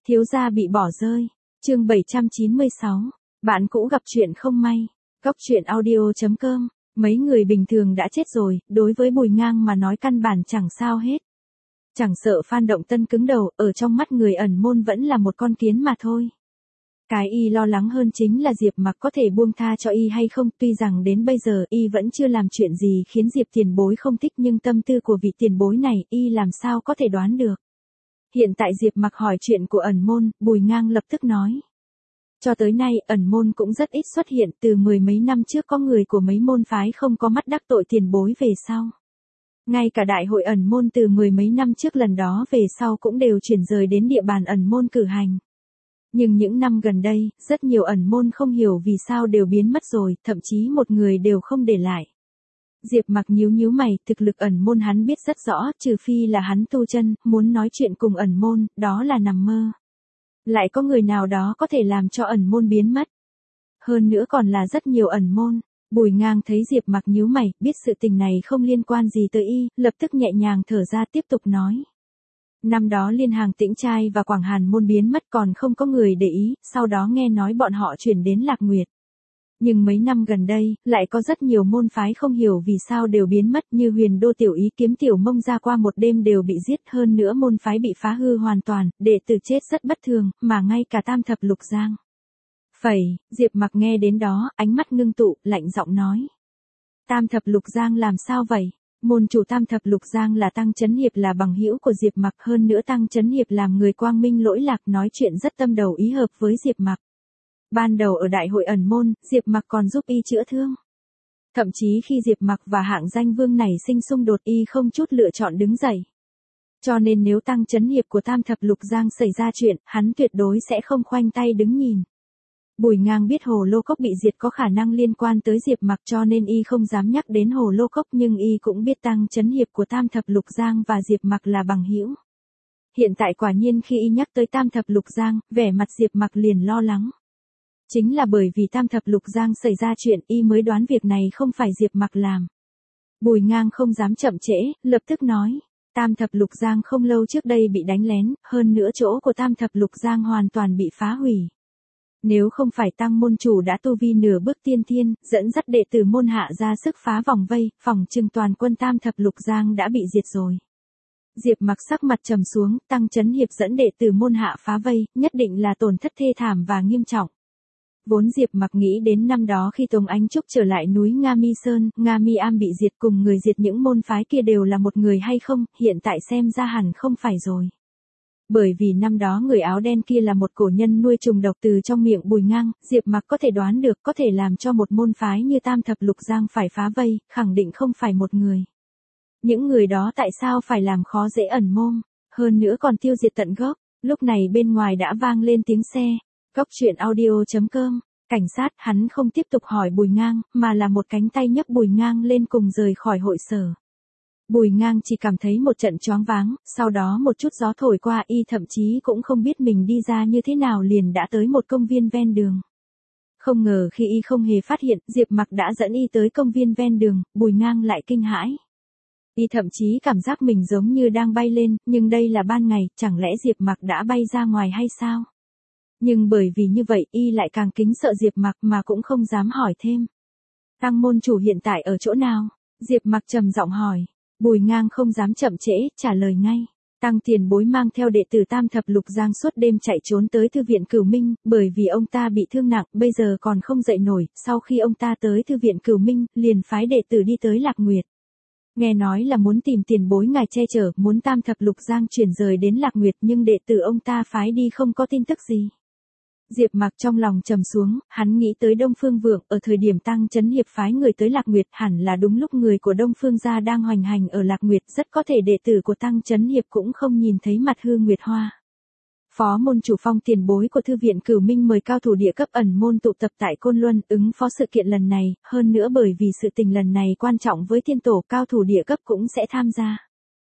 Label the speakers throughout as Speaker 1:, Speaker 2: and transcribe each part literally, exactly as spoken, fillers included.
Speaker 1: Thiếu gia bị bỏ rơi. Chương bảy trăm chín mươi sáu. Bạn cũ gặp chuyện không may. Góc truyện audio chấm com. Mấy người bình thường đã chết rồi, đối với Bùi Ngang mà nói căn bản chẳng sao hết. Chẳng sợ Phan Động Tân cứng đầu, ở trong mắt người ẩn môn vẫn là một con kiến mà thôi. Cái y lo lắng hơn chính là Diệp Mặc có thể buông tha cho y hay không, tuy rằng đến bây giờ y vẫn chưa làm chuyện gì khiến Diệp tiền bối không thích, nhưng tâm tư của vị tiền bối này y làm sao có thể đoán được. Hiện tại Diệp Mặc hỏi chuyện của ẩn môn, Bùi Ngang lập tức nói. Cho tới nay ẩn môn cũng rất ít xuất hiện, từ mười mấy năm trước có người của mấy môn phái không có mắt đắc tội tiền bối về sau. Ngay cả đại hội ẩn môn từ mười mấy năm trước lần đó về sau cũng đều chuyển rời đến địa bàn ẩn môn cử hành. Nhưng những năm gần đây, rất nhiều ẩn môn không hiểu vì sao đều biến mất rồi, thậm chí một người đều không để lại. Diệp Mặc nhíu nhíu mày, thực lực ẩn môn hắn biết rất rõ, trừ phi là hắn tu chân, muốn nói chuyện cùng ẩn môn, đó là nằm mơ. Lại có người nào đó có thể làm cho ẩn môn biến mất. Hơn nữa còn là rất nhiều ẩn môn. Bùi Ngang thấy Diệp Mặc nhíu mày, biết sự tình này không liên quan gì tới y, lập tức nhẹ nhàng thở ra tiếp tục nói. Năm đó Liên Hàng Tĩnh Trai và Quảng Hàn môn biến mất còn không có người để ý, sau đó nghe nói bọn họ chuyển đến Lạc Nguyệt. Nhưng mấy năm gần đây, lại có rất nhiều môn phái không hiểu vì sao đều biến mất, như Huyền Đô Tiểu Ý Kiếm Tiểu Mông ra qua một đêm đều bị giết, hơn nữa môn phái bị phá hư hoàn toàn, đệ tử chết rất bất thường, mà ngay cả Tam Thập Lục Giang. Phẩy, Diệp Mặc nghe đến đó, ánh mắt ngưng tụ, lạnh giọng nói. Tam Thập Lục Giang làm sao vậy? Môn chủ Tam Thập Lục Giang là Tăng Chấn Hiệp, là bằng hữu của Diệp Mặc, hơn nữa Tăng Chấn Hiệp làm người quang minh lỗi lạc, nói chuyện rất tâm đầu ý hợp với Diệp Mặc. Ban đầu ở đại hội ẩn môn, Diệp Mặc còn giúp y chữa thương. Thậm chí khi Diệp Mặc và hạng danh vương này sinh xung đột, y không chút lựa chọn đứng dậy. Cho nên nếu Tăng Chấn Hiệp của Tam Thập Lục Giang xảy ra chuyện, hắn tuyệt đối sẽ không khoanh tay đứng nhìn. Bùi Ngang biết Hồ Lô Cốc bị diệt có khả năng liên quan tới Diệp Mặc, cho nên y không dám nhắc đến Hồ Lô Cốc, nhưng y cũng biết Tăng Chấn Hiệp của Tam Thập Lục Giang và Diệp Mặc là bằng hữu. Hiện tại quả nhiên khi y nhắc tới Tam Thập Lục Giang, vẻ mặt Diệp Mặc liền lo lắng. Chính là bởi vì Tam Thập Lục Giang xảy ra chuyện, y mới đoán việc này không phải Diệp Mặc làm. Bùi Ngang không dám chậm trễ, lập tức nói. Tam Thập Lục Giang không lâu trước đây bị đánh lén, hơn nữa chỗ của Tam Thập Lục Giang hoàn toàn bị phá hủy. Nếu không phải Tăng môn chủ đã tu vi nửa bước tiên thiên, dẫn dắt đệ tử môn hạ ra sức phá vòng vây, phòng trừng toàn quân Tam Thập Lục Giang đã bị diệt rồi. Diệp Mặc sắc mặt trầm xuống, Tăng Chấn Hiệp dẫn đệ tử môn hạ phá vây, nhất định là tổn thất thê thảm và nghiêm trọng. Vốn Diệp Mặc nghĩ đến năm đó khi Tống Ánh Trúc trở lại núi Nga Mi Sơn, Nga Mi Am bị diệt cùng người diệt những môn phái kia đều là một người hay không, hiện tại xem ra hẳn không phải rồi. Bởi vì năm đó người áo đen kia là một cổ nhân nuôi trùng độc, từ trong miệng Bùi Ngang, Diệp Mặc có thể đoán được có thể làm cho một môn phái như Tam Thập Lục Giang phải phá vây, khẳng định không phải một người. Những người đó tại sao phải làm khó dễ ẩn môn, hơn nữa còn tiêu diệt tận gốc. Lúc này bên ngoài đã vang lên tiếng xe. Góc truyện audio chấm com. Cảnh sát, hắn không tiếp tục hỏi Bùi Ngang, mà là một cánh tay nhấc Bùi Ngang lên cùng rời khỏi hội sở. Bùi Ngang chỉ cảm thấy một trận choáng váng, sau đó một chút gió thổi qua, y thậm chí cũng không biết mình đi ra như thế nào liền đã tới một công viên ven đường. Không ngờ khi y không hề phát hiện, Diệp Mặc đã dẫn y tới công viên ven đường, Bùi Ngang lại kinh hãi. Y thậm chí cảm giác mình giống như đang bay lên, nhưng đây là ban ngày, chẳng lẽ Diệp Mặc đã bay ra ngoài hay sao? Nhưng bởi vì như vậy, y lại càng kính sợ Diệp Mặc mà cũng không dám hỏi thêm. Tăng môn chủ hiện tại ở chỗ nào? Diệp Mặc trầm giọng hỏi. Bùi Ngang không dám chậm trễ, trả lời ngay. Tăng tiền bối mang theo đệ tử Tam Thập Lục Giang suốt đêm chạy trốn tới thư viện Cửu Minh, bởi vì ông ta bị thương nặng, bây giờ còn không dậy nổi, sau khi ông ta tới thư viện Cửu Minh, liền phái đệ tử đi tới Lạc Nguyệt. Nghe nói là muốn tìm tiền bối ngài che chở, muốn Tam Thập Lục Giang chuyển rời đến Lạc Nguyệt, nhưng đệ tử ông ta phái đi không có tin tức gì. Diệp Mặc trong lòng trầm xuống, hắn nghĩ tới Đông Phương Vượng, ở thời điểm Tăng Chấn Hiệp phái người tới Lạc Nguyệt, hẳn là đúng lúc người của Đông Phương gia đang hoành hành ở Lạc Nguyệt, rất có thể đệ tử của Tăng Chấn Hiệp cũng không nhìn thấy mặt Hư Nguyệt Hoa. Phó môn chủ Phong tiền bối của thư viện Cửu Minh mời cao thủ địa cấp ẩn môn tụ tập tại Côn Luân, ứng phó sự kiện lần này, hơn nữa bởi vì sự tình lần này quan trọng với thiên tổ, cao thủ địa cấp cũng sẽ tham gia.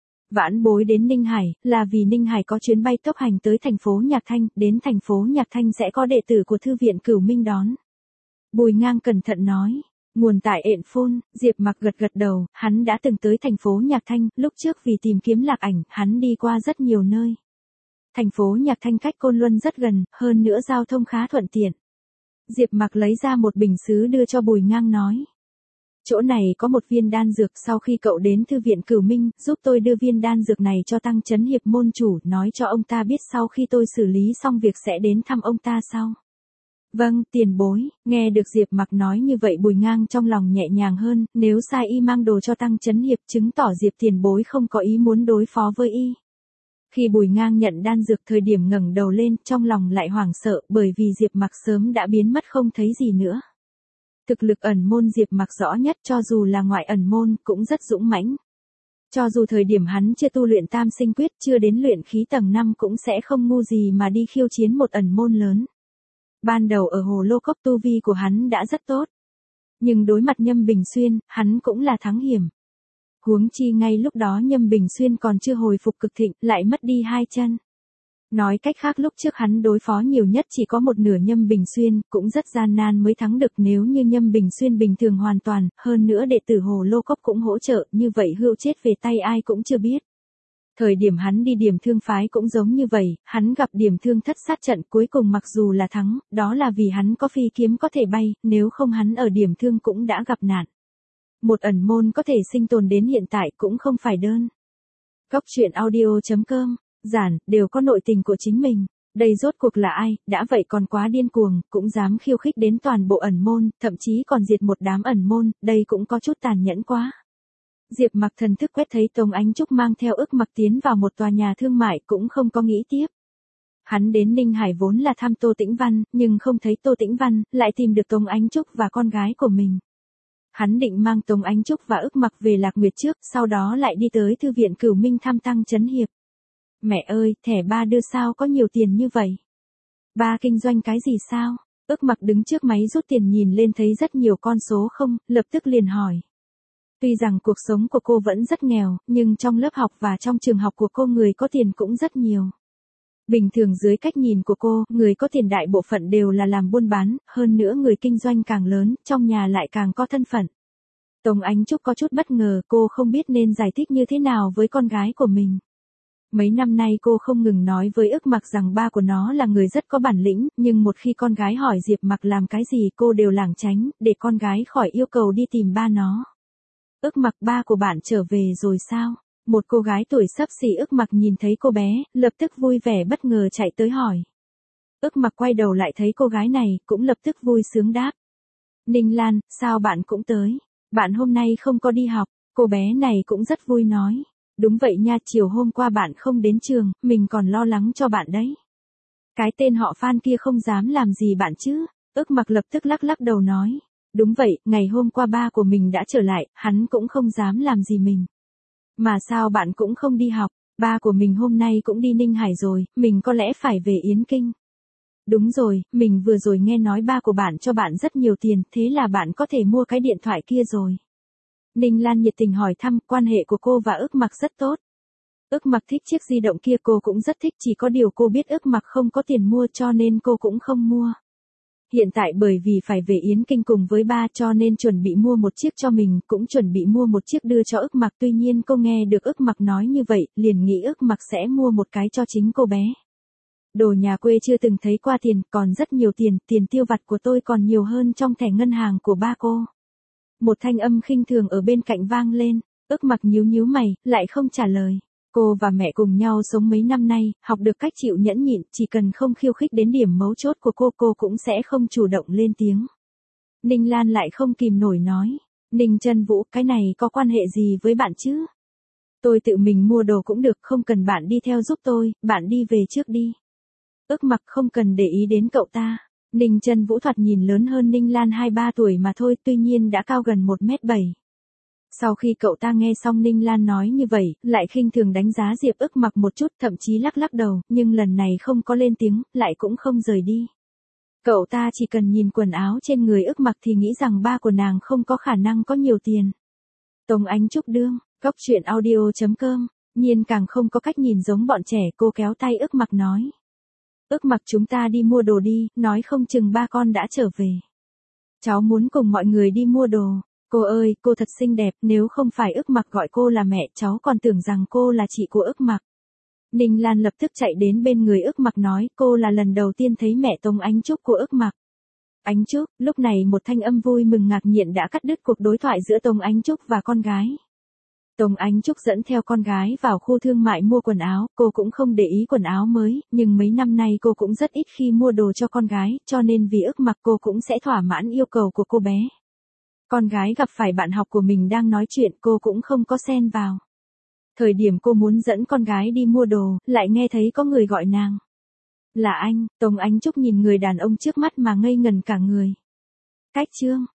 Speaker 1: Vãn bối đến Ninh Hải, là vì Ninh Hải có chuyến bay tốc hành tới thành phố Nhạc Thanh, đến thành phố Nhạc Thanh sẽ có đệ tử của thư viện Cửu Minh đón. Bùi Ngang cẩn thận nói. Nguồn tại ện phôn, Diệp Mặc gật gật đầu, hắn đã từng tới thành phố Nhạc Thanh, lúc trước vì tìm kiếm Lạc Ảnh, hắn đi qua rất nhiều nơi. thành phố Nhạc Thanh cách Côn Luân rất gần, hơn nữa giao thông khá thuận tiện. Diệp Mặc lấy ra một bình sứ đưa cho Bùi Ngang nói. Chỗ này có một viên đan dược, sau khi cậu đến thư viện Cửu Minh, giúp tôi đưa viên đan dược này cho Tăng Chấn Hiệp môn chủ, nói cho ông ta biết sau khi tôi xử lý xong việc sẽ đến thăm ông ta sau. Vâng, tiền bối. Nghe được Diệp Mặc nói như vậy Bùi Ngang trong lòng nhẹ nhàng hơn, nếu sai y mang đồ cho Tăng Chấn Hiệp chứng tỏ Diệp tiền bối không có ý muốn đối phó với y. Khi Bùi Ngang nhận đan dược thời điểm ngẩng đầu lên, trong lòng lại hoảng sợ bởi vì Diệp Mặc sớm đã biến mất không thấy gì nữa. Thực lực ẩn môn Diệp Mặc rõ nhất, cho dù là ngoại ẩn môn cũng rất dũng mãnh. Cho dù thời điểm hắn chưa tu luyện tam sinh quyết, chưa đến luyện khí tầng năm cũng sẽ không ngu gì mà đi khiêu chiến một ẩn môn lớn. Ban đầu ở Hồ Lô Cốc tu vi của hắn đã rất tốt. Nhưng đối mặt Nhâm Bình Xuyên, hắn cũng là thắng hiểm. Huống chi ngay lúc đó Nhâm Bình Xuyên còn chưa hồi phục cực thịnh, lại mất đi hai chân. Nói cách khác lúc trước hắn đối phó nhiều nhất chỉ có một nửa Nhâm Bình Xuyên, cũng rất gian nan mới thắng được. Nếu như Nhâm Bình Xuyên bình thường hoàn toàn, hơn nữa đệ tử Hồ Lô Cốc cũng hỗ trợ, như vậy hưu chết về tay ai cũng chưa biết. Thời điểm hắn đi Điểm Thương phái cũng giống như vậy, hắn gặp Điểm Thương thất sát trận, cuối cùng mặc dù là thắng, đó là vì hắn có phi kiếm có thể bay, nếu không hắn ở Điểm Thương cũng đã gặp nạn. Một ẩn môn có thể sinh tồn đến hiện tại cũng không phải đơn. Góc truyện audio chấm com, giản, đều có nội tình của chính mình. Đây rốt cuộc là ai, đã vậy còn quá điên cuồng, cũng dám khiêu khích đến toàn bộ ẩn môn, thậm chí còn diệt một đám ẩn môn, đây cũng có chút tàn nhẫn quá. Diệp Mặc thần thức quét thấy Tống Ánh Trúc mang theo Ức Mặc tiến vào một tòa nhà thương mại cũng không có nghĩ tiếp. Hắn đến Ninh Hải vốn là thăm Tô Tĩnh Văn, nhưng không thấy Tô Tĩnh Văn, lại tìm được Tống Ánh Trúc và con gái của mình. Hắn định mang Tống Ánh Trúc và Ức Mặc về Lạc Nguyệt trước, sau đó lại đi tới thư viện Cửu Minh thăm Tăng Chấn Hiệp. Mẹ ơi, thẻ ba đưa sao có nhiều tiền như vậy? Ba kinh doanh cái gì sao? Ức Mặc đứng trước máy rút tiền nhìn lên thấy rất nhiều con số không, lập tức liền hỏi. Tuy rằng cuộc sống của cô vẫn rất nghèo, nhưng trong lớp học và trong trường học của cô người có tiền cũng rất nhiều. Bình thường dưới cách nhìn của cô, người có tiền đại bộ phận đều là làm buôn bán, hơn nữa người kinh doanh càng lớn, trong nhà lại càng có thân phận. Tống Ánh Trúc có chút bất ngờ, cô không biết nên giải thích như thế nào với con gái của mình. Mấy năm nay cô không ngừng nói với Ức Mặc rằng ba của nó là người rất có bản lĩnh, nhưng một khi con gái hỏi Diệp Mặc làm cái gì cô đều lảng tránh, để con gái khỏi yêu cầu đi tìm ba nó. Ức Mặc, ba của bạn trở về rồi sao? Một cô gái tuổi xấp xỉ Ức Mặc nhìn thấy cô bé, lập tức vui vẻ bất ngờ chạy tới hỏi. Ức Mặc quay đầu lại thấy cô gái này, cũng lập tức vui sướng đáp. Ninh Lan, sao bạn cũng tới? Bạn hôm nay không có đi học, cô bé này cũng rất vui nói. Đúng vậy nha, chiều hôm qua bạn không đến trường, mình còn lo lắng cho bạn đấy. Cái tên họ Phan kia không dám làm gì bạn chứ? Ức Mặc lập tức lắc lắc đầu nói. Đúng vậy, ngày hôm qua ba của mình đã trở lại, hắn cũng không dám làm gì mình. Mà sao bạn cũng không đi học, ba của mình hôm nay cũng đi Ninh Hải rồi, mình có lẽ phải về Yến Kinh. Đúng rồi, mình vừa rồi nghe nói ba của bạn cho bạn rất nhiều tiền, thế là bạn có thể mua cái điện thoại kia rồi. Ninh Lan nhiệt tình hỏi thăm, quan hệ của cô và Ức Mặc rất tốt. Ức Mặc thích chiếc di động kia, cô cũng rất thích, chỉ có điều cô biết Ức Mặc không có tiền mua cho nên cô cũng không mua. Hiện tại bởi vì phải về Yến Kinh cùng với ba cho nên chuẩn bị mua một chiếc cho mình, cũng chuẩn bị mua một chiếc đưa cho Ức Mặc. Tuy nhiên cô nghe được Ức Mặc nói như vậy, liền nghĩ Ức Mặc sẽ mua một cái cho chính cô bé. Đồ nhà quê chưa từng thấy qua tiền, còn rất nhiều tiền, tiền tiêu vặt của tôi còn nhiều hơn trong thẻ ngân hàng của ba cô. Một thanh âm khinh thường ở bên cạnh vang lên, Ức Mặc nhíu nhíu mày, lại không trả lời. Cô và mẹ cùng nhau sống mấy năm nay, học được cách chịu nhẫn nhịn, chỉ cần không khiêu khích đến điểm mấu chốt của cô, cô cũng sẽ không chủ động lên tiếng. Ninh Lan lại không kìm nổi nói, Ninh Trân Vũ, cái này có quan hệ gì với bạn chứ? Tôi tự mình mua đồ cũng được, không cần bạn đi theo giúp tôi, bạn đi về trước đi. Ức Mặc không cần để ý đến cậu ta. Ninh Trân Vũ thoạt nhìn lớn hơn Ninh Lan hai ba tuổi mà thôi, tuy nhiên đã cao gần một mét bảy. Sau khi cậu ta nghe xong Ninh Lan nói như vậy, lại khinh thường đánh giá Diệp Ức Mặc một chút, thậm chí lắc lắc đầu, nhưng lần này không có lên tiếng, lại cũng không rời đi. Cậu ta chỉ cần nhìn quần áo trên người Ức Mặc thì nghĩ rằng ba của nàng không có khả năng có nhiều tiền. Tống Ánh Trúc đương, góc truyện audio chấm com, nhiên càng không có cách nhìn giống bọn trẻ, cô kéo tay Ức Mặc nói. Ức Mặc, chúng ta đi mua đồ đi, nói không chừng ba con đã trở về. Cháu muốn cùng mọi người đi mua đồ. Cô ơi, cô thật xinh đẹp, nếu không phải Ức Mặc gọi cô là mẹ, cháu còn tưởng rằng cô là chị của Ức Mặc. Ninh Lan lập tức chạy đến bên người ức mặc nói, cô là lần đầu tiên thấy mẹ Tống Ánh Trúc của ức mặc. Ánh Trúc, lúc này một thanh âm vui mừng ngạc nhiên đã cắt đứt cuộc đối thoại giữa Tống Ánh Trúc và con gái. Tống Ánh Trúc dẫn theo con gái vào khu thương mại mua quần áo, cô cũng không để ý quần áo mới, nhưng mấy năm nay cô cũng rất ít khi mua đồ cho con gái, cho nên vì ức mặc cô cũng sẽ thỏa mãn yêu cầu của cô bé. Con gái gặp phải bạn học của mình đang nói chuyện, cô cũng không có xen vào. Thời điểm cô muốn dẫn con gái đi mua đồ, lại nghe thấy có người gọi nàng. Là anh. Tống Ánh Trúc nhìn người đàn ông trước mắt mà ngây ngần cả người. Cách Trương,